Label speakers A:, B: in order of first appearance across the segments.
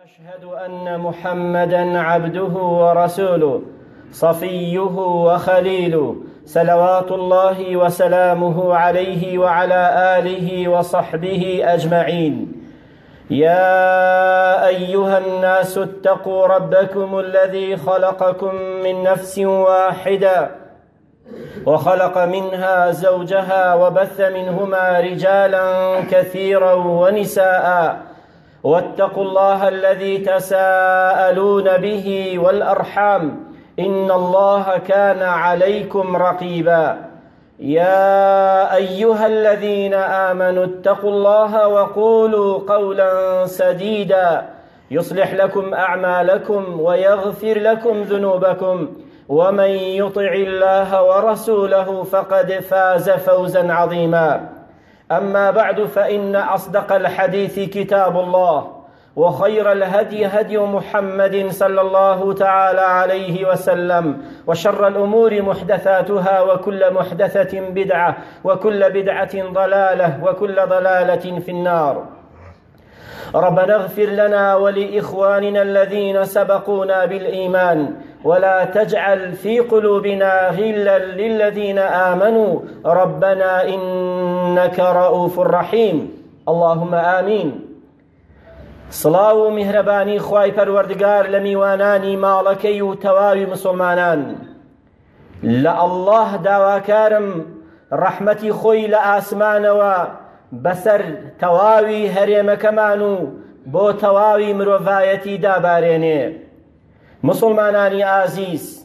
A: وأشهد أن محمدًا عبده ورسوله صفيه وخليله صلوات الله وسلامه عليه وعلى آله وصحبه أجمعين. يا أيها الناس اتقوا ربكم الذي خلقكم من نفس واحدة وخلق منها زوجها وبث منهما رجالا كثيرا ونساء واتقوا الله الذي تساءلون به والأرحام إن الله كان عليكم رقيبا. يا أيها الذين آمنوا اتقوا الله وقولوا قولا سديدا يصلح لكم أعمالكم ويغفر لكم ذنوبكم ومن يطع الله ورسوله فقد فاز فوزا عظيما. أما بعد، فإن أصدق الحديث كتاب الله، وخير الهدي هدي محمد صلى الله تعالى عليه وسلم، وشر الأمور محدثاتها، وكل محدثة بدعة، وكل بدعة ضلالة، وكل ضلالة في النار. ربنا اغفر لنا ولإخواننا الذين سبقونا بالإيمان، ولا تجعل في قلوبنا غلا للذين آمنوا ربنا إنك رؤوف رحيم. اللهم آمين. سڵاو و میهرەبانی خوای پەروەردگار لە میوانانی ماڵەکەی و تەواوی مسلمانان. لە ئەڵڵاه داواکارم ڕەحمەتی خۆی لە ئاسمانەوە بەسەر تەواوی هەرێمەکەمان و بۆ تەواوی مرۆڤایەتی دابارێنێ. مسلمانانی ئازیز،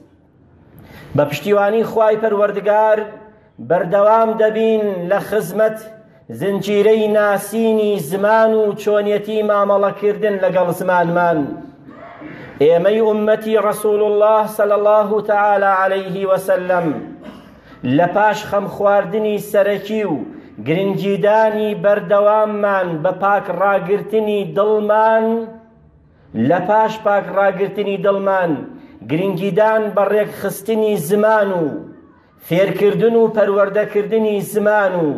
A: بە پشتیوانی خوای پەروەردگار بەردەوام دەبین لە خزمەت زنجیرەی ناسینی زمان و چۆنیەتی مامەڵەکردن لەگەڵ زمانمان. ئێمەی ئومەتی ڕەسوول الله صلی الله تعالی عليه وسلم لە پاش خەم خواردنی سەرەکی و گرنگیدانی بەردەواممان بە پاک ڕاگرتنی دڵمان، لە پاش پاک ڕاگرتنی دڵمان گرنگیدان بە ڕێکخستنی زمان و فێرکردن و پەروەردەکردنی زمان و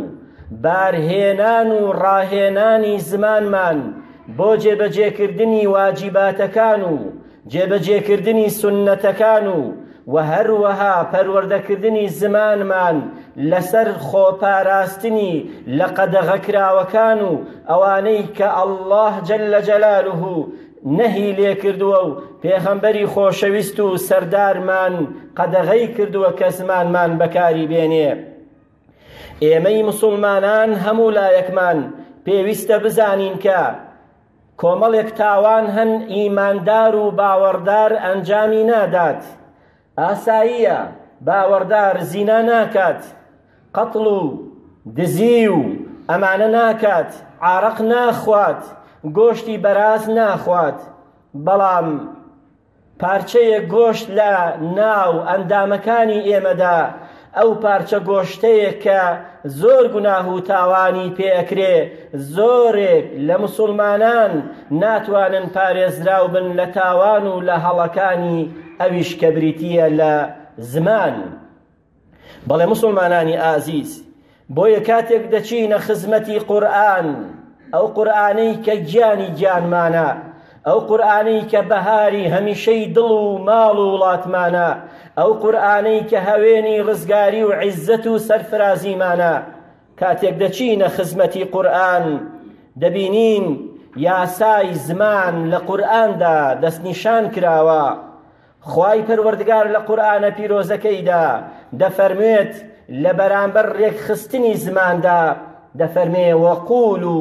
A: بارهێنان و ڕاهێنانی زمانمان بۆ جێبەجێکردنی واجیباتەکان و جێبەجێکردنی سونەتەکان و هەروەها پەروەردەکردنی زمانمان لەسەر خۆپاراستنی لە قەدەغەکراوەکان و ئەوانەی کە ئەڵڵاه جەلە جەلالوه نەهی لێ کردووە و پێغەمبەری خۆشەویست و سەردارمان قەدەغەی کردووە کە زمانمان بەکاری بێنێ. ئێمەی مسلمانان هەموو لایەکمان پێویستە بزانین کە کۆمەڵێک تاوان هەن ئیماندار و باوەڕدار ئەنجامی نادات. ئاساییە باوەڕدار زینا ناکات، قەتڵ و دزی و ئەمانە ناکات، عارەق ناخوات، گۆشتی بەراز ناخوات، بەڵام پارچەیەک گۆشت لە ناو ئەندامەکانی ئێمەدا ئەو پارچە گۆشتەیە کە زۆر گوناه و تاوانی پێەکرێ، زۆرێک لە مسلمانان ناتوانن پارێزراو بن لە تاوان و لە هەڵەکانی ئەویش کە بریتیە لە زمان. بەڵێ مسلمانانی ئازیز، بۆیە کاتێک دەچینە خزمەتی قورئان، ئەو قورئانەی کە گیانی گیانمانە، ئەو قورئانەی کە بەهاری هەمیشەی دڵ و ماڵ و وڵاتمانە، ئەو قورئانەی کە هەوێنی ڕزگاری و عیززەت و سەرفرازیمانە، کاتێک دەچینە خزمەتی قورئان دەبینین یاسای زمان لە قورئاندا دەستنیشان کراوە. خوای پەروەردگار لە قورئانە پیرۆزەکەیدا دەفەرمێت لە بەرامبەر ڕێکخستنی زماندا دەفەرمێ وەقولوا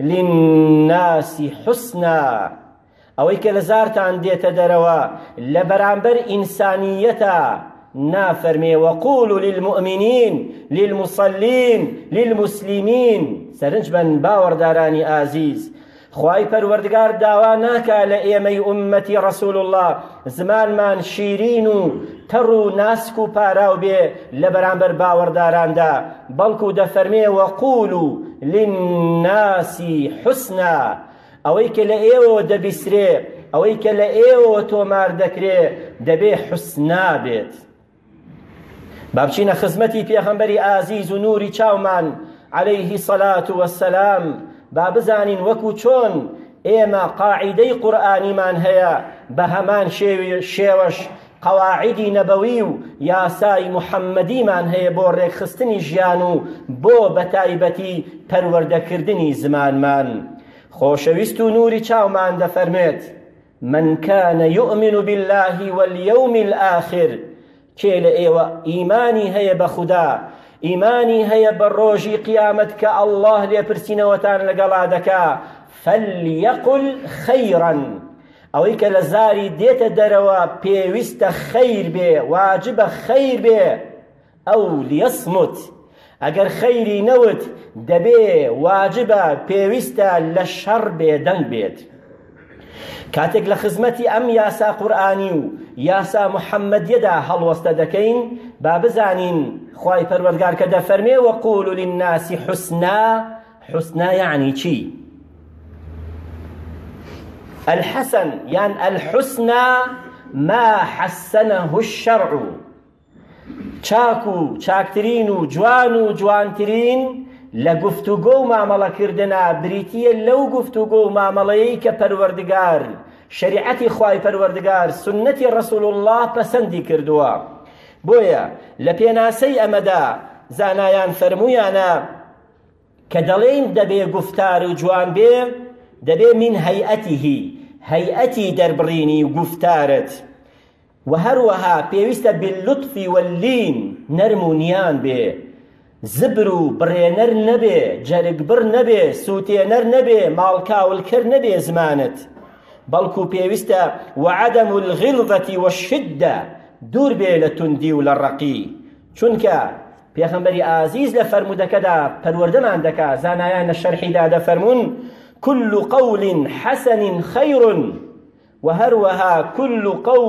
A: للناس حسنا. ئەوەی کە لە زارتان دێتە دەرەوە لە بەرامبەر ئینسانیەتە، نافەرمێ وەقولوا للمؤمنین للمصلین للمسلمین. سەرنج بن باوەڕدارانی ئازیز، خوای پەروەردگار داوا ناکا لە ئێمەی ئومەتی ڕەسوول الله زمانمان شیرین و تەڕ و ناسک و پاراو بێ لە بەرامبەر باوەڕداراندا، بەڵکو دەفەرمێ وەقولوا للناس حسنا. ئەوەی کە لە ئێوە دەبیسرێ، ئەوەی کە لە ئێوە تۆمار دەکرێ دەبێ حسنا بێت. با بچینە خزمەتی پێغەمبەری ئازیز و نوری چاومان عليه الصلاة والسلام، با بزانین وەکو چۆن ئێمە قاعیدەی قورئانیمان هەیە بە هەمان شێوەش قەواعیدی نەبەوی و یاسای محەممەدیمان هەیە بۆ ڕێکخستنی ژیان و بۆ بەتایبەتی پەروەردەکردنی زمانمان. خۆشەویست و نوری چاومان دەفەرمێت من كان يؤمن بالله واليوم الآخر کێ لە ئێوە ئیمانی هەیە بە خودا، ئیمانی هەیە بە ڕۆژی قیامەت کە ئەڵڵاه لێپرسینەوەتان لەگەڵا دەکا فەلیەقل خەیڕەن، ئەوەی کە لە زاری دێتە دەرەوە پێویستە خەیر بێ، واجبە خەیر بێ، ئەو لیەسمت، ئەگەر خەیری نەوت دەبێ واجبە پێویستە لە شەڕ بێدەنگ بێت. کاتێک لە خزمەتی ئەم یاسا قورئانی و یاسا محەممەدیەدا هەڵوەستە دەکەین با بزانین خوای پەروەردگار کە دەفەرمێ وەقولوا للناس حسنا، حسنا یعنی چی؟ الحسن یان الحسنا ما حسنه الشرع، چاک و چاکترین و جوان و جوانترین لە گفتوگۆ و مامەڵەکردنا بریتیە لەو گفتوگۆ و مامەڵەیەی کە پەروەردگار شریعەتی خوای پەروەردگار سنەتی ڕەسوول الله پەسەندی کردووە. بۆیە لە پێناسەی ئەمەدا زانایان فەرموویانە کە دەڵێن دەبێ گفتار و جوان بێ دەبێ من هەیئەتی دەربڕینی و گفتارت، و هەروەها پێویستە باللطفی واللین نەرم و نیان بێ، زبر و بڕێنەر نەبێ، جەرگبڕ نەبێ، سووتێنەر نەبێ، ماڵکاولکەر نەبێ زمانت، بەڵکو پێویستە وعەدەم الغیڵظەة والشدە، دوور بێ لە توندی و لە ڕەقی. چونکە پێغەمبەری ئازیز لە فەرمودەکەدا پەروەردەمان دەکا، زانایان لە شەرحیدا دەفەرمون كل قول حسن خير وهروها كل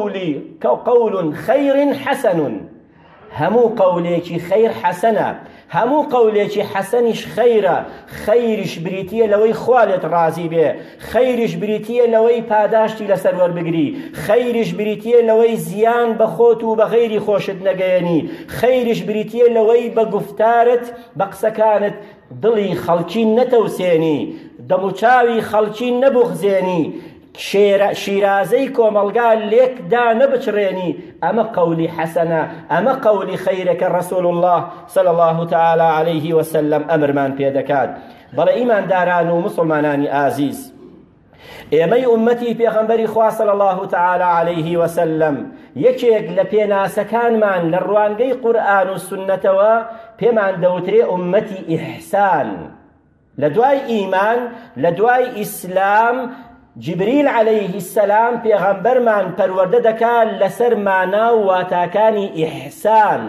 A: قول خير حسن، همو قولێکی خير حسنە، همو قولێکی حسنیش خەیرە، خەیریش بریتیە لەوەی خوالت ڕازی بێ، خەیریش بریتیە لەوەی پاداشتی لەسەر وەربگری، خەیریش بریتیە لەوەی زیان بە خۆت و بە غەیری خۆشت نەگەیەنی، خەیریش بریتیە لەوەی بە گفتارت بە قسەکانت دڵی خەڵکی نەتەوسێنی، دەموچاوی خەڵکی نەبوخزێنی، شیرازەی کۆمەلگا لێکدا نەبچڕێنی. ئەمە قەولی حەسەنە، ئەمە قەولی خەیرەکە ڕەسوول الله صلی الله تعالی عليه وسلم ئەمرمان پێ دەکات. بەڵێ ئیمانداران و مسلمانانی ئازیز، ئێمەی ئومەتی پێغەمبەری خوا صلی الله تعالی عليه وسلم یەکێک لە پێناسەکانمان لە ڕوانگەی قورئان و سنەتەوە پێمان دەوترێ ئومەتی ئیحسان. لە دوای ئیمان، لە دوای ئیسلام، جبریل عليه السلام پێغەمبەرمان پەروەردە دەکات لەسەر مانا و واتاکانی ئیحسان.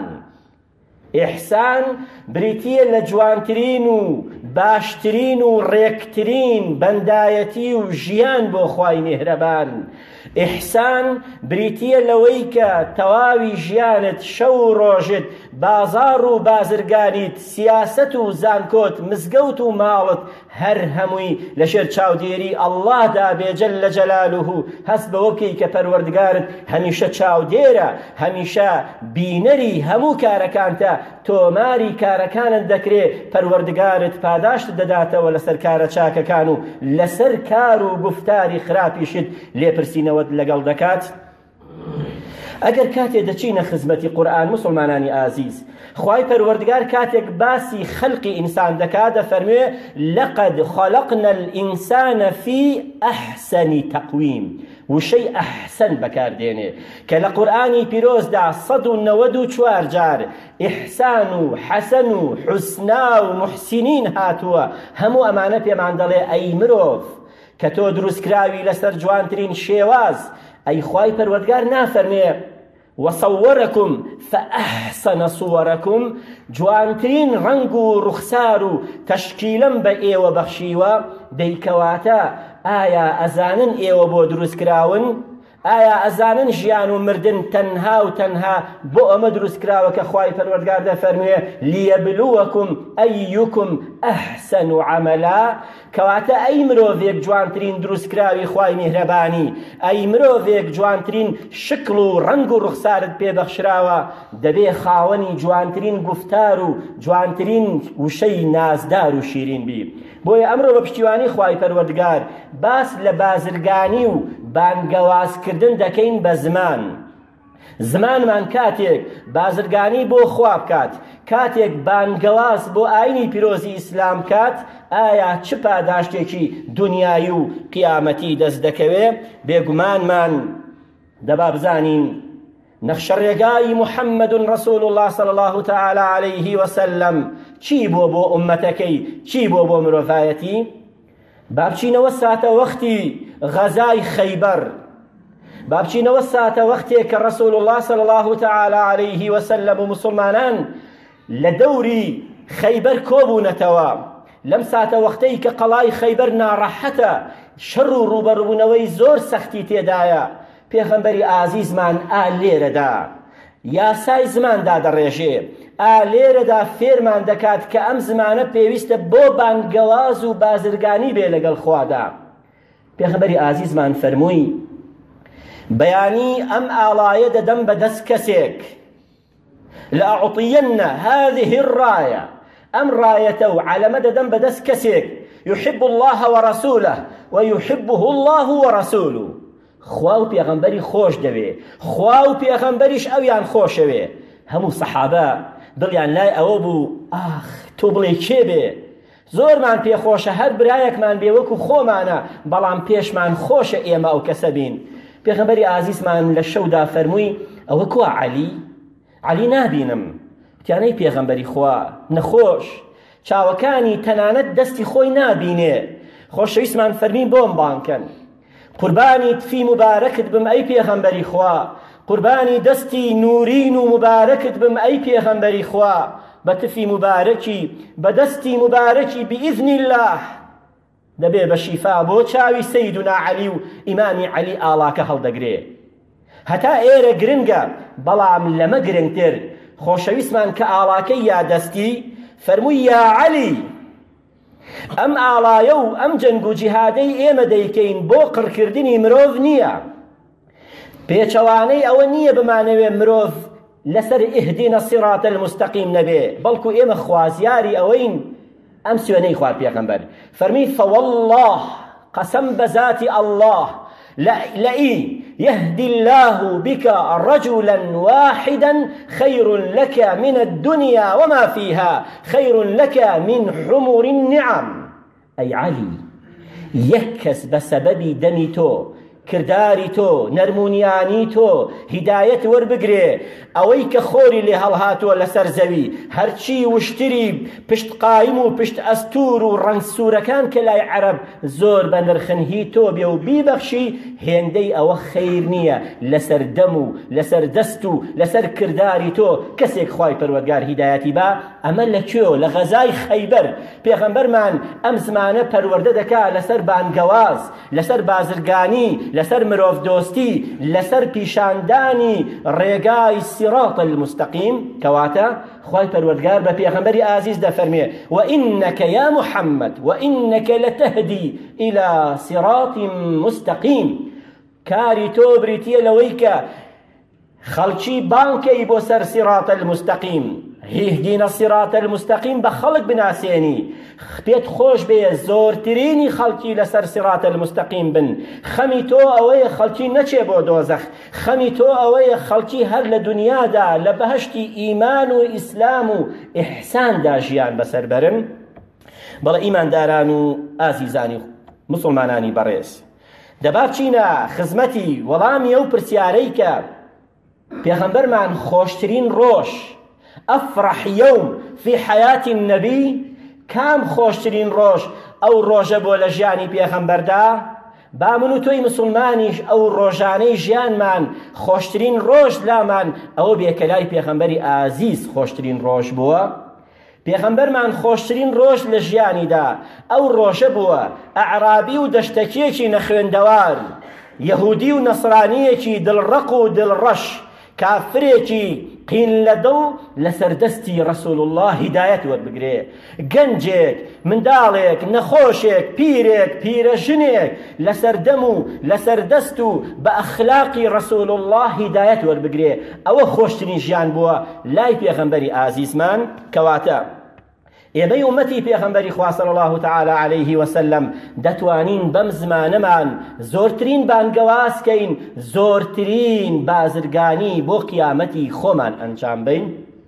A: ئیحسان بریتیە لە جوانترین و باشترین و ڕێکترین بەندایەتی و ژیان بۆ خوای میهرەبان. ئیحسان بریتیە لەوەی کە تەواوی ژیانت، شەو و ڕۆژت، بازار و بازرگانیت، سیاسەت و زانکۆت، مزگەوت و ماڵت هەر هەمووی لەژێر چاودێری ئەڵڵادا بێ جەلە جەلالوه، هەست بەوە بکەی کە پەروەردگارت هەمیشە چاودێرە، هەمیشە بینەری هەموو کارەکانتە، تۆماری کارەکانت دەکرێ، پەروەردگارت پاداشت دەداتەوە لەسەر کارە چاکەکان و لەسەر کار و گفتاری خراپیشت لێپرسینەوەت لەگەڵ دەکات. ئەگەر کاتێ دەچینە خزمەتی قورئان مسلمانانی ئازیز، خوای پەروەردگار کاتێک باسی خەڵقی ئینسان دەکات دەفەرمێ لەقەد خەلەقنا الئینسان فی ئەحسەنی تەقویم، وشەی ئەحسەن بەکاردێنێ کە لە قورئانی پیرۆزدا 194 جار ئیحسان و حەسەن و حوسنا و محسینین هاتووە. هەموو ئەمانە پێمان دەڵێ ئەی مرۆڤ کە تۆ دروستکراوی لەسەر جوانترین شێواز، ئەی خوای پەروەردگار نافەرمێ وصوركم فأحسن صوركم، جوانترین ڕەنگ و ڕوخسار و تەشکیلم بە ئێوە بەخشیوە، دەیکەواتە ئایا ئەزانن ئێوە بۆ دروستکراون؟ ئایا ئەزانن ژیان و مردن تەنها و تەنها بۆ ئەمە دروست کراوە کە خوای پەروەردگار دەفەرموێ لیەبلووەکم ئەیوکم ئەحسەن عەمەلا، کەواتە ئەی مرۆڤێک جوانترین دروستکراوی خوای میهرەبانی، ئەی مرۆڤێک جوانترین شکل و ڕەنگ و ڕوخسارت پێبەخشراوە، دەبێ خاوەنی جوانترین گفتار و جوانترین وشەی نازدار و شیرین بی. بۆیە ئەمڕۆ بە پشتیوانی خوای پەروەردگار باس لە بازرگانی و بانگەوازکردن دەکەین بە زمان. زمانمان کاتێک بازرگانی بۆ خوا بکات، کاتێک بانگەواز بۆ ئاینی پیرۆزی ئیسلام کات، ئایا چ پاداشتێکی دنیایی و قیامەتی دەست دەکەوێ؟ بێگومانمان دەبا بزانین نەخشەڕێگای محەممەد ڕەسوول الله صلی الله تعالی عليه وسلم چی بۆ ئومەتەکەی، چی بۆ مرۆڤایەتی؟ با بچینەوە ساتە وەختی غەزای خەیبەر، با بچینەوە ساتە وەختێک کە ڕەسوول الله صلی الله تعالی عليه وسلم و مسلمانان لە دەوری خەیبەر کۆبوونەتەوە. لەم ساتە وەختەی کە قەڵای خەیبەر ناڕەحەتە، شەڕ و ڕوبەڕووبوونەوەی زۆر سەختی تێدایە، پێغەمبەری ئازیزمان لێرەدا یاسای زماندا دەڕێژێ، لێرەدا فێرمان دەکات کە ئەم زمانە پێویستە بۆ بانگەواز و بازرگانی بێ لەگەڵ خوادا. پێغەمبەری ئازیزمان فەرمووی بەیانی ئەم ئاڵایە دەدەم بەدەست کەسێک، لەئەعطیەنە هذه الراية، ئەم ڕایەتە و عەلەمە دەدەم بەدەست کەسێک يحب الله ورسوله ويحبه الله ورسوله، خوا و پێغەمبەری خۆش دەوێ، خوا و پێغەمبەریش ئەویان خۆشەوێ. هەموو سەحابە دڵیان لای ئەوە بوو ئاخ تۆ بڵێ کێ بێ، زۆرمان پێخۆشە هەر برایەکمان بێ وەکو خۆمانە، بەڵام پێشمان خۆشە ئێمە ئەو کەسە بین. پێغەمبەری ئازیزمان لە شەودا فەرمووی ئەوە کوا عەلی؟ عەلی نابینم. وتیانەی پێغەمبەری خوا نەخۆش، چاوەکانی تەنانەت دەستی خۆی نابینێ. خۆشەویستمان فەرمین بۆم بانکەن، قوربانی تفی مبارەکت بم ئەی پێغەمبەری خوا، قوربانی دەستی نورین و مبارەکت بم ئەی پێغەمبەری خوا، بە تفی مبارەکی بە دەستی مبارەکی بئیذن الله دەبێ بە شیفا بۆ چاوی سەیدنا عەلی و ئیمامی عەلی ئاڵاکە هەڵدەگرێ. هەتا ئێرە گرنگە، بەڵام لەمە گرنگتر خۆشەویستمان کە ئاڵاکەی یادەستی فەرمووی یا عەلی، ئەم ئاڵایە و ئەم جەنگ و جیهادەی ئێمە دەیکەین بۆ قڕکردنی مرۆڤ نییە. پێچەوانەی ئەوە نییە بمانەوێ مرۆڤ لەسەر ئیهدینە الصراط المستەقیم نەبێ، بەڵکو ئێمە خوازیاری ئەوەین. ئەم سوێنەی خوارد پێغەمبەر فەرمی فوالله، قەسەم بەذاتی الله، لئن يهدي الله بك رجلا واحدا خير لك من الدنيا وما فيها، خير لك من حمر النعم. أي علي، يكس بسبب دمي تو، کرداری تۆ، نەرمونیانی تۆ، هیدایەت وەربگرێ، ئەوەی کە خۆری لێ هەڵهاتووە لەسەر زەوی، هەرچی وشتری پشت قایم و پشت ئەستور و ڕەنگ سوورەکان کە لای عەرەب زۆر بە نرخن هی تۆ بێ و بیبەخشی، هێندەی ئەوە خەیر نییە لەسەر دەم و لەسەر دەست و لەسەر کرداری تۆ. کەسێک خوای پەروەردگار هیدایەتی با، ئەمە لەکوێ؟ لە غەزای خەیبەر. پێغەمبەرمان ئەم زمانە پەروەردە دەکا لەسەر بانگەواز، لەسەر بازرگانی، لەسەر مرۆڤ دۆستی، لەسەر پیشاندانی ڕێگای سیراط المستەقیم. کەواتە خوای پەروەردگار بە پێغەمبەری ئازیز دەفەرمێ وئینەکە یا محەممەد وئینەکە لەتەهدی إلى صراط مستەقیم. کاری تۆ بریتیە لەوەی کە خەڵکی بانکەی بۆ سەر سیراط المستەقیم، هیهدینە الصراط المستەقیم، بە خەڵک بناسێنی، پێت خۆش بێ زۆرترینی خەڵکی لەسەر سیراط المستەقیم بن. خەمی تۆ ئەوەیە خەڵکی نەچێ بۆ دۆزەخ، خەمی تۆ ئەوەیە خەڵکی هەر لە دنیادا لە بەهەشتی ئیمان و ئیسلام و ئیحساندا ژیان بەسەر بەرن. بەڵێ ئیمانداران و ئازیزانی مسلمانانی بەڕێز، دەبا بچینە خزمەتی وەڵامی ئەو پرسیارەی کە پێغەمبەرمان خۆشترین ڕۆژ، ئەفرح یەوم فی حەیاتی النەبی، کام خۆشترین ڕۆژ ئەو ڕۆژە بۆ لە ژیانی پێغەمبەردا؟ با من و تۆی مسلمانیش ئەو ڕۆژانەی ژیانمان خۆشترین ڕۆژ لامان ئەوە بێ کە لای پێغەمبەری ئازیز خۆشترین ڕۆژ بووە. پێغەمبەرمان خۆشترین ڕۆژ لە ژیانیدا ئەو ڕۆژە بووە ئەعرابی و دەشتەکیەکی نەخوێندەوار یەهودی و نەسرانیەکی دڵڕق و دڵڕەش کافرێکی قین لە دڵ لەسەر دەستی ڕەسوول الله هیدایەت وەربگرێ، گەنجێک، منداڵێک، نەخۆشێک، پیرێک، پیرەژنێک لەسەر دەم و لەسەر دەست و بە ئەخلاقی ڕەسوول الله هیدایەت وەربگرێ. ئەوە خۆشترین ژیان بووە لای پێغەمبەری ئازیزمان. کەواتە ئێمەی ئومەتی پێغەمبەری خوا صلی الله تعالی علیه وسلم دەتوانین بەم زمانەمان زۆرترین بانگەوازکەین، زۆرترین بازرگانی بۆ قیامەتی خۆمان ئەنجام بدەین.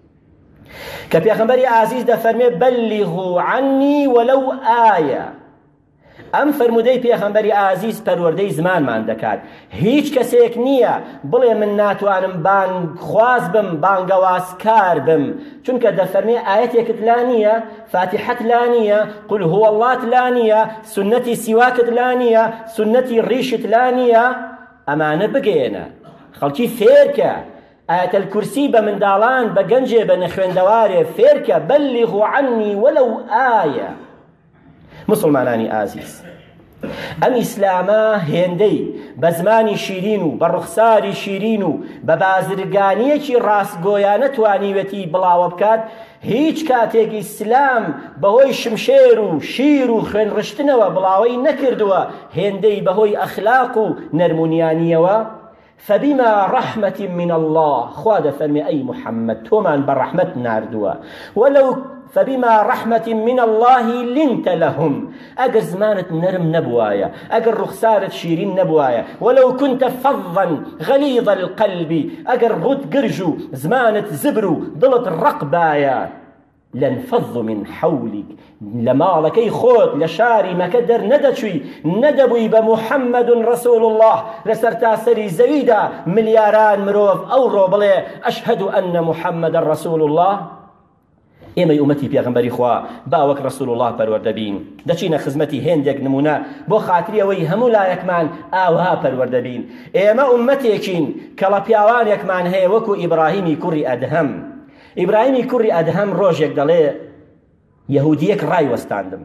A: کە پێغەمبەری ئازیز دەفەرمێ بەلیغوا عنی وەلەو ئایە. ئەم فەرمودەی پێغەمبەری ئازیز پەروەردەی زمانمان دەکات. هیچ کەسێک نییە بڵێ من ناتوانم بانگخواز بم، بانگەوازکار بم، چونکە دەفەرمێ ئاەتێکت لا نییە، فاتحەت لا نییە، قل هو اللات لا نییە، سنەتی سیواکت لا نییە، سنەتی ڕیشت لا نییە. ئەمانە بگەێنە، خەڵکی فێرکە. ئاەتەل کورسی بە منداڵان، بە گەنجێ، بە نەخوێندەوارێ فێرکە. بەلیغوا عنی وەلەو ئایە. مسلمانانی ئازیز، ئەم ئیسلامە هێندەی بە زمانی شیرین و بە ڕوخساری شیرین و بە بازرگانیەکی ڕاستگۆیانە توانیوەتی بڵاوە بکات. هیچ کاتێک ئیسلام بەهۆی شمشێر و شیر و خوێنڕشتنەوە بڵاوەی نەکردووە، هێندەی بەهۆی ئەخلاق و نەرمونیانیەوە. فبما رحمة من الله، خوا دەفەرمێ ئەی محەممەد تۆمان بە ڕەحمەت ناردووە، وەلەو فبما رحمة من الله لنت لهم. أجر زمانت نرم نبوايا، أجر رخسارة شيرين نبوايا، ولو كنت فظا غليظ القلب، أجر غد قرجو زمانت زبرو ضلت الرقبايا، لانفضوا من حولك. لما لكي خوت لشاري مكدر ندشوي ندبوي بمحمد رسول الله لسرتاسري زويدا ملياران مروف أو روبلي أشهد أن محمد رسول الله. ئێمەی ئومەتی پێغەمبەری خوا باوەک ڕەسوول الله پەروەردەبین، دەچینە خزمەتی هێندێک نمونە بۆ خاتریەوەی هەموو لایەکمان ئاوها پەروەردەبین. ئێمە ئومەتێکین کە لە پیاوانێکمان هەیە وەکو ئیبراهیمی کوڕی ئەدهەم. ئیبراهیمی کوڕی ئەدهەم ڕۆژێک دەڵێ یەهودیەک ڕای وەستاندم،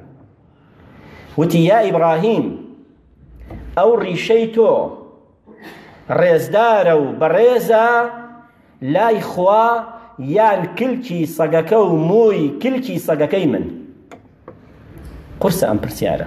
A: وتی یا ئیبراهیم ئەو ڕیشەی تۆ ڕێزدارە و بەڕێزە لای خوا یان کلکی سەگەکە و مووی کلکی سەگەکەی من؟ قورسە ئەم پرسیارە.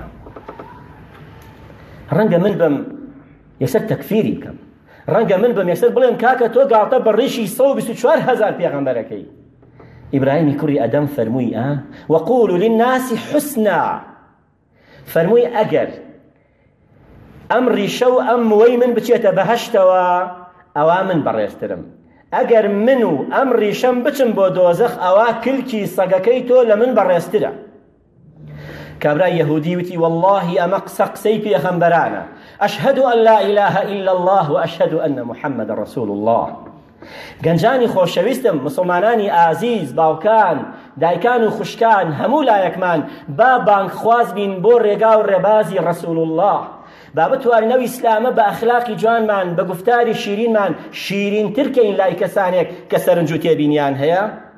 A: ڕەنگە من بم یەکسەر تەکفیری بکەم، ڕەنگە من بم یەکسەر بڵێم کاکە تۆ گاڵتە بە ڕیشی 124,000 پێغەمبەرەکەی. ئیبراهیمی کوڕی ئەدەم فەرمووی وەقولوا للناس حسنا، فەرمووی ئەگەر ئەم ڕیشە و ئەم مووەی من بچێتە بەهەشتەوە ئەوا من بەڕێزترم، ئەگەر من و ئەم ڕیشەم بچم بۆ دۆزەخ ئەوا کلکی سەگەکەی تۆ لە من بەڕێزترە. کابرای یەهودی وتی واللهی ئەمە قسەی پێغەمبەرانە، ئەشهد ئەن لا إله إلا الله وأشهد أن محمد رسول الله. گەنجانی خۆشەویستم، مسلمانانی ئازیز، باوکان، دایکان و خوشکان، هەموو لایەکمان با بانگخواز بین بۆ ڕێگا و ڕێبازی ڕەسوول الله، با بتوانینەوە ئیسلامە بە ئەخلاقی جوانمان، بە گفتاری شیرینمان شیرینتر کەین لای کەسانێک کە سەرنج و تێبینیان هەیە.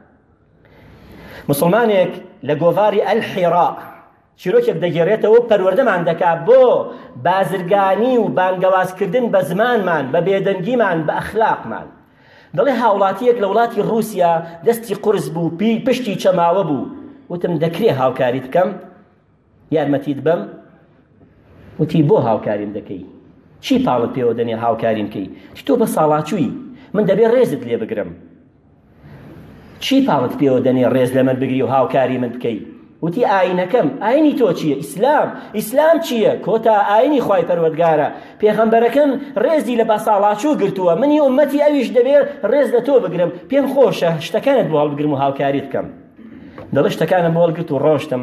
A: مسلمانێک لە گۆڤاری ئەلحیرا چیرۆکێک دەگێڕێتەوە پەروەردەمان دەکات بۆ بازرگانی و بانگەوازکردن بە زمانمان، بە بێدەنگیمان، بە ئەخلاقمان. دەڵێ هاوڵاتیەک لە وڵاتی رووسیا دەستی قورس بوو، پشتی چەماوە بوو. وتم دەکرێ هاوکاریت بکەم، یارمەتیت بەم؟ وتی بۆ هاوکاریم دەکەی؟ چی پاڵت پێوە دەنێ هاوکاریم کەی؟ تۆ بە ساڵاچووی، من دەبێ ڕێزت لێ بگرم. چی پاڵت پێوە دەنێ ڕێز لە من بگری و هاوکاری من بکەی؟ وتی ئاینەکەم. ئاینی تۆ چییە؟ ئیسلام. ئیسلام چییە؟ کۆتا ئاینی خوای پەروەردگارە. پێغەمبەرەکەم ڕێزی لە بەساڵاچوو گرتووە، منی ئومەتی ئەویش دەبێت ڕێز لە تۆ بگرم. پێم خۆشە شتەکانت بۆ هەڵبگرم و هاوکاریت بکەم. دەڵێ شتەکانم بۆ هەڵگرت و ڕۆشتم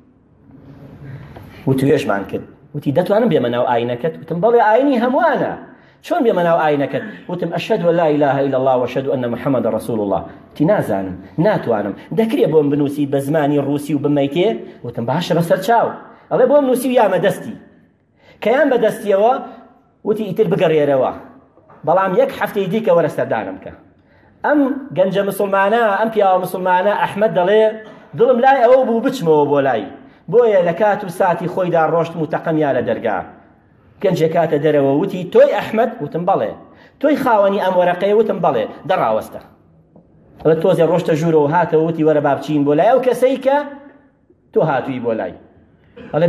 A: و توێژمان کرد. وتی دەتوانم بێمە ناو ئاینەکەت؟ وتم بەڵێ ئاینی هەمووانە، چۆن بێمە ناو ئاینەکەت؟ وتم ئەشهد أن لا إله إلا الله وأشهد أن محمد رسول الله. تی نازانم، ناتوانم، دەکرێ بۆم بنووسی بە زمانی ڕووسی و بمەیتێ؟ وتم باشە بەسەر چاو. ئەڵێ بۆم نووسی و یامە دەستی. کەیان بەدەستیەوە وتی ئیتر بگەڕێرەوە، بەڵام یەک هەفتەی دیکە وەرە سەردانم کە. ئەم گەنجە مسلمانە، ئەم پیاوە مسلمانە ئەحمەد دەڵێ دڵم لای ئەوە بوو بچمەوە بۆ لای، بۆیە لە کات و ساتی خۆیدا ڕۆشتم و تەقەمیا لە دەرگا. گەنجێک کاتە دەرەوە وتی تۆی ئەحمەد؟ وتم بەڵێ. تۆی خاوەنی ئەم وەرەقەیە؟ وتم بەڵێ. دەڕاوەستە. ئەڵێ تۆزێ ڕۆشتە ژوورەوە هاتەوە وتی وەرە با بچین بۆ لای ئەو کەسەی کە تۆ هاتووی بۆ لای. ئەڵێ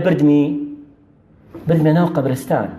A: بردمێ ناو قەبرستان.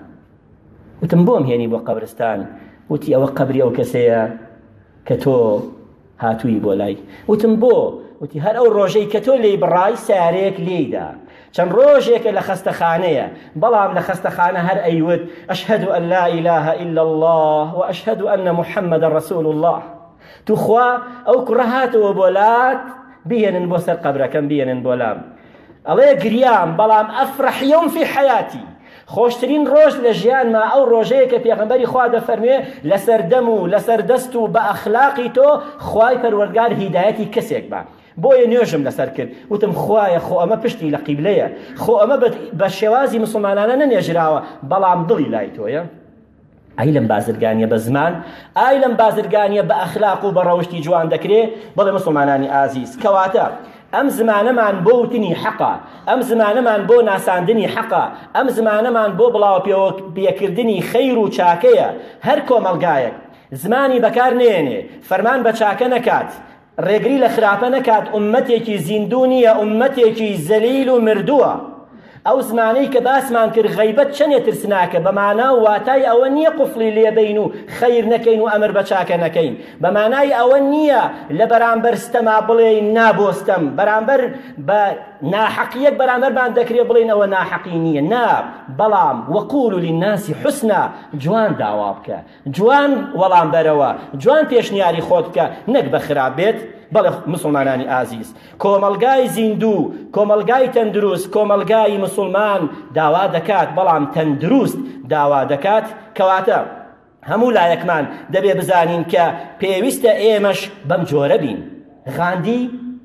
A: وتم بۆم هێنی بۆ قەبرستان؟ وتی ئەوە قەبری ئەو کەسەیە کە تۆ هاتووی بۆ لای. وتم بۆ؟ وتی هەر ئەو ڕۆژەی کە تۆ لێی بڕای سیارەیەک لێیدا، چەند ڕۆژێکە لە خەستەخانەیە، بەڵام لە خەستەخانە هەر ئەیوت ئەشهەدو ئەن لا ئیلاهە ئیلا الله وئەشهەدو ئەنە محەممەدە ڕەسوول الله. توخوا ئەو کوڕە هاتەوە بۆ لات، بێنن بۆ سەر قەبرەکەم، بێنن بۆ لام. ئەڵێ گریام، بەڵام ئەفرح یوم فی حەیاتی، خۆشترین ڕۆژ لە ژیانما ئەو ڕۆژەیە کە پێغەمبەری خوا دەفەرموێ لەسەر دەم و لەسەر دەست و بە ئەخلاقی تۆ خوای پەروەردگار هیدایەتی کەسێک بە. بۆیە نوێژم لەسەر کرد، وتم خوایە خۆ ئەمە پشتی لە قیبلەیە، خۆ ئەمە بە شێوازی مسلمانانە نەنێژراوە، بەڵام دڵی لای تۆیە. ئای لەم بازرگانیە بە زمان، ئای لەم بازرگانیە بە ئەخلاق و بە ڕەوشتی جوان دەکرێ. بەڵێ مسلمانانی ئازیز، کەواتە ئەم زمانەمان بۆ وتنی حەقە، ئەم زمانەمان بۆ ناساندنی حەقە، ئەم زمانەمان بۆ بڵاو پێکردنی خەیر و چاکەیە. هەر کۆمەڵگایەک زمانی بەکار نێنێ، فەرمان بە چاکە نەکات، ڕێگری لە خراپە نەکات، ئومەتێکی زیندوو نییە، ئومەتێکی زەلیل و مردووە. ئەو زمانەی کە باسمان کرد غەیبەت چەندێ ترسناکە، بەمانە واتای ئەوە نییە قوفڵی لێبین و خەیر نەکەین و ئەمر بە چاکە نەکەین، بەمانای ئەوە نییە لە بەرامبەر ستەما بڵێین نابۆستەم، بەرامبەر بە ناحەقیەک بەرامبەرمان دەکرێت بڵێن ئەوە ناحەقی نییە، نا، بەڵام وەقولوا للناسی حوسنا، جوان داوا بکە، جوان وەڵام بەرەوە، جوان پێشنیاری خۆت بکە، نەک بە خراپ بێت. بەڵێ مسلمانانی ئازیز، کۆمەلگای زیندوو، کۆمەلگای تەندروست، کۆمەلگای مسلمان داوا دەکات، بەڵام تەندروست داوا دەکات. کەواتە هەموو لایەکمان دەبێ بزانین کە پێویستە ئێمەش بەم جۆرە بین. غاندی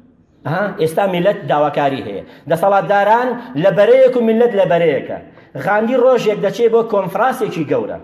A: ئێستا میلەت داواکاری هەیە، دەسەڵاتداران لە بەرەیەک و میلەت لە بەرەیەکە. غاندی ڕۆژێک دەچێت بۆ کۆنفرانسێکی گەورە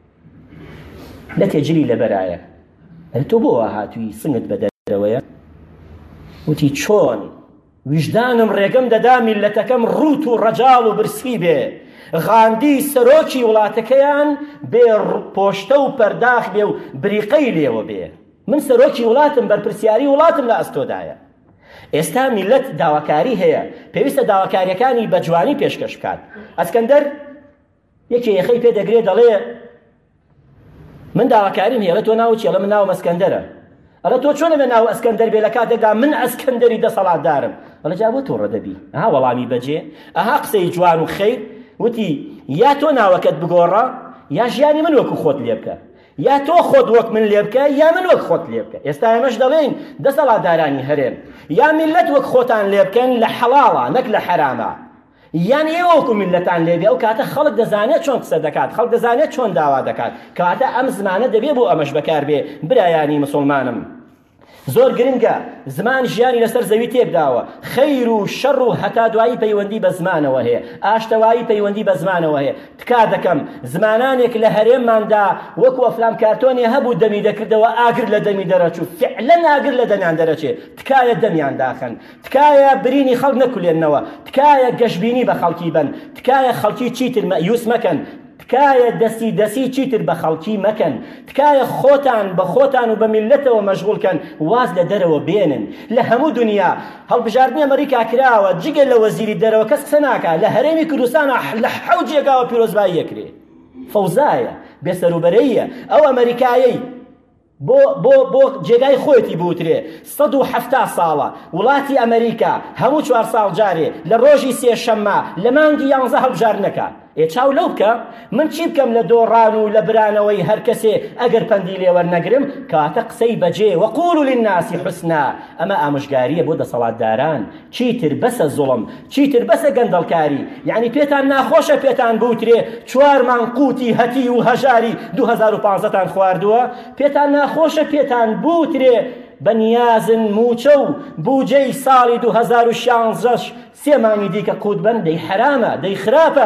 A: لە تێجلی لە بەرایە، تۆ بۆ هاتووی سنگت بەدەرەوەیە؟ وتی چۆن ویژدانم ڕێگەم دەدا میلەتەکەم ڕوت و ڕەجاڵ و برسی بێ، غاندی سەرۆکی وڵاتەکەیان بێ پۆشتە و پەرداخ بێ و بریقەی لێوە بێ. من سەرۆکی وڵاتم، بەرپرسیاری وڵاتم لە ئەستۆدایە. ئێستا میلەت داواکاری هەیە، پێویستە داواکاریەکانی بە جوانی پێشکەش بکات. ئەسکەندەر یەکێ یەخەی پێ دەگرێت دەڵێ من داواکاریم هەیە، تۆ ناو چیە؟ من ناو ئەسکەندەرە. ئەڵە تۆ چۆنە بێ ناو ئەسکەندەر بێ لە کاتێکدا من ئەسکەندەری دەسەڵاتدارم؟ ئەڵە جا بۆ تۆ ڕەدەبی؟ ئەها وەڵامی بەجێ، ئەها قسەی جوان و خەیر. وتی یا تۆ ناوەکەت بگۆڕە، یا ژیانی من وەکو خۆت لێ بکە، یا تۆ خۆت وەک من لێ بکە، یا من وەک خۆت لێ بکە. ئێستا ئێمەش دەڵێن دەسەڵاتدارانی هەرێم یا میلەت وەک خۆتان لێ بکەن لە حەڵاڵە نەک لە حەرامە، یان ئێوە وەکو میلەتان لێ بێ. ئەو کاتە خەڵک دەزانێت چۆن قسە دەکات، خەڵک دەزانێت چۆن داوا دەکات. کەواتە ئەم زمانە دەبێ بۆ ئەمەش بەکار بێ. برایانی مسلمانم، زۆر گرنگە، زمان ژیانی لەسەر زەوی تێبداوە، خەیر و شەڕ و هەتا دوایی پەیوەندی بە زمانەوە هەیە، ئاشتەوایی پەیوەندی بە زمانەوە هەیە. تکا دەکەم زمانانێک لە هەرێمماندا وەکو ئەفلام کارتۆنێ هەبوو دەمی دەکردەوە، ئاگر لە دەمی دەرەچوو، فعلەن ئاگر لە دەمیان دەرەچێ، تکایە دەمیان داخەن، تکایە برینی خەڵک نەکولێنەوە، تکایە گەشببینی بە خەڵکی بن، تکایە خەڵکی چیتر مەیوس مەکەن، تکایە دەستی چیتر بە خەڵکی مەکەن، تکایە خۆتان بە خۆتان و بە میلەتەوە مەشغوڵکەن، واز لە دەرەوە بێنن. لە هەموو دنیا هەڵبژاردنی ئەمریکا کراوە، جگە لە وەزیری دەرەوە کەس قسە ناکات، لە هەرێمی کوردستانە لە 7 جێگاوە پیرۆزبایی یەکرێ، فەوزایە، بێسەروبەرەیە. ئەو ئەمریکایەی بۆ جێگای خۆیەتی بوترێ 170 ساڵە وڵاتی ئەمریکا هەموو 4 ساڵ جارێ لە ڕۆژی سێشەممە لە مانگی 11 هەڵبژاردنەکە. چاو لەو بکە، من چی بکەم لە دۆڕان و لە برانەوەی هەر کەسێ ئەگەر پەندی لێوەرنەگرم؟ کاتە قسەی بەجێ، وەقولوا للناسی حوسنا. ئەمە ئامۆژگاریە بۆ دەسەڵاتداران، چیتر بەسە زوڵم، چیتر بەسە گەندەڵکاری. یعنی پێتان ناخۆشە پێتان بوترێ 4 مانگ قوتی هەتی و هەژاری 2015تان خواردووە، پێتان ناخۆشە پێتان بوترێ بەنیازن موچە و بوجەی ساڵی 2016 3 مانگی دیکە قوت بن، دەی حرامە، دەی خراپە.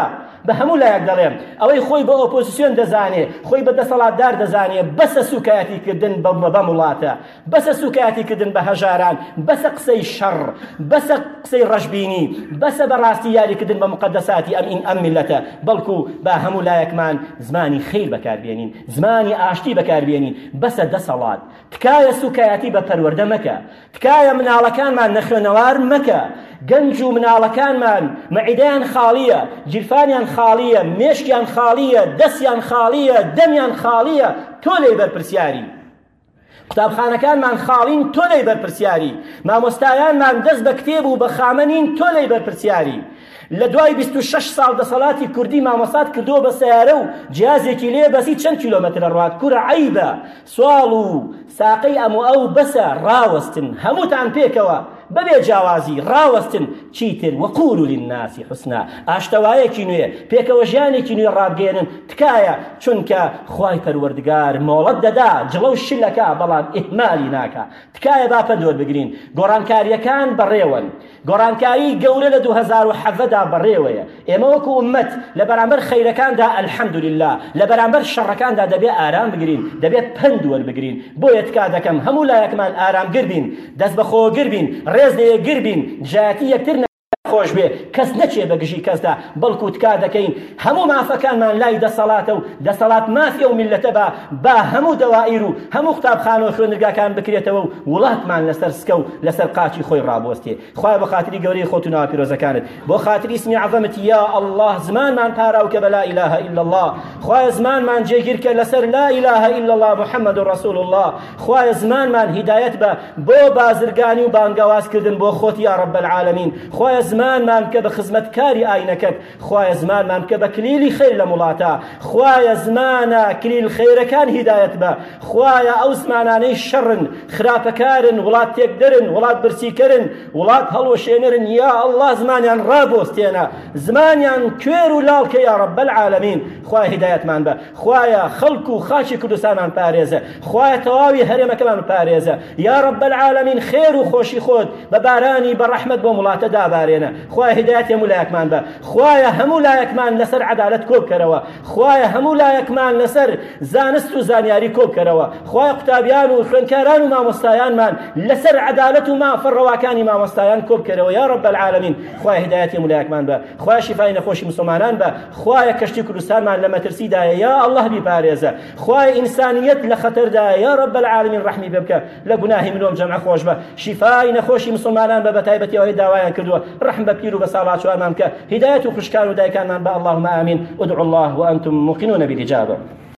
A: بە هەموو لایەک دەڵێم ئەوەی خۆی بە ئۆپۆزیسیۆن دەزانێ خۆی بە دەسەڵاتدار دەزانێ بەسە سوکایەتیکردن بە وڵاتە بەسە سوکایەتیکردن بە هەژاران بەسە قسەی شەڕ بەسە قسەی ڕەشبینی بەسە بەڕاستی یاریکردن بە مقدساتی ئەم میلەتە بەڵکو بە هەموو لایەکمان زمانی خەیر بەکاربێنین زمانی ئاشتی بەکاربێنین بەسە دەسەڵات تکایە سوکایەتی بە پەروەردە مەکە تکایە مناڵەکانمان نەخوێنەوار مەکە گەنج و مناڵەکانمان مەعیدەیان خاڵیە جیرفانیان خاڵیە مێشکیان خاڵیە دەستیان خاڵیە دەمیان خاڵیە تۆ لێی بەرپرسیاری قوتابخانەکانمان خاڵین تۆ لێی بەرپرسیاری مامۆستایانمان دەست بە کتێب و بە خامەنین تۆ لێی بەرپرسیاری لە دوای 26 ساڵ دەسەڵاتی کوردی مامۆستات کردووە بە سەیارە و جیازێکی لێ بەسی چەند کیلۆمەترە ڕات کوورە عەیبە سواڵ و ساقەی ئەو بەسە ڕاوەستن هەمووتان پێکەوە بەبێ جیاوازی ڕاوەستن چیتر وەقولوا للناس حسنا ئاشتەوایەکی نوێ پێکەوە ژیانێکی نوێ ڕابگەێنن تکایە چونکە خوای پەروەردگار مۆڵەت دەدا جڵە و شلەکە بەڵام ئیهمالی ناکە تکایە با پەندۆر بگرین گۆڕانکاریەکان بەڕێوەن گۆڕانکاری گەورە لە 2017دا بەڕێوەیە ئێمە وەکو ئومەت لە بەرامبەر خەیرەکاندا الحەمدولله لە بەرامبەر شەڕەکاندا دەبێ ئارام بگرین دەبێ پند وەربگرین بۆیە تکا دەکەم هەموو لایەکمان ئارامگر بین دەست بەخۆگر بین ڕێز لێگر بین جایەتی یەکتر خۆش بێ کەس نەچێ بە گژی کەسدا بەڵکو تکا دەکەین هەموو مافەکانمان لای دەسەڵاتە و دەسەڵات مافیە و میلەتە بە هەموو دەوائیر و هەموو قوتابخانە و خوێندنگاکان بکرێتەوە و وڵاتمان لەسەر سکە و لەسەر قاچی خۆی ڕابوەستێ خوای بە خاتری گەورەی خۆت و ناوە پیرۆزەکانت بۆ خاتری اسمی عەظەمت یا الله زمانمان پاراوکە بە لا ئیلاهە ئیلا الله خوای زمانمان جێگیرکە لەسەر لا ئیلاهە ئیلا الله محەممەد ڕەسوول الله خوای زمانمان هیدایەت بە بۆ بازرگانی و بانگەوازکردن بۆ خۆت یا رب العالمین خوای زمانمان کە بە خزمەتکاری ئاینەکەت خوایە زمانمان کە بە کلیلی خەیر لە وڵاتە خوایە زمانە کلیل خەیرەکان هیدایەت بە خوایە ئەو زمانانەی شەڕن خراپەکارن وڵات تێکدەرن وڵات برسیکەرن وڵات هەڵوەشێنەرن یا ئەڵڵا زمانیان ڕابۆستێنە زمانیان کوێر و لاڵکە یا رب العالمین خوای هیدایەتمان بە خوایە خەڵک و خاچی کوردستانمان پارێزە خوایە تەواوی هەرێمەکەمان پارێزە یا رب العالمین خێر و خۆشی خۆت بە بارانی بە ڕەحمەت بۆ وڵاتە دابارێنە خوای هدایت هەموو لایەکمان بە خوایە هەموو لایەکمان لەسەر عەدالەت کۆ بکەرەوە خوایە هەموو لایەکمان لەسەر زانست و زانیاری کۆ بکەرەوە خوایە قوتابیان و خوێندکاران و مامۆستایانمان لەسەر عەدالەت و مافەڕەواکانی مامۆستایان کۆ بکەرەوە یا رب العالمین خوایە هدایت هەموو لایەکمان بە خوایە شیفای نەخۆشی مسلمانان بە خوایە کەشتی کوردستانمان لە مەترسیدایە یا ئەڵڵاه بیپارێزە خوایە ئینسانیەت لە خەتەردایە یا رب العالمین ڕەحمی پێ بکە لە گوناهی منۆم جەمع خۆش بە شیفای نەخۆشی مسلمانان بە بەتایبەتی ئەوەی داوایان کردووە ڕەحم بە پیر و بە ساڵات شوارمان بکە هدایەت و خوشکان و دایکانمان بە اللهم آمین ادعوا الله وأنتم موقنون بالإجابة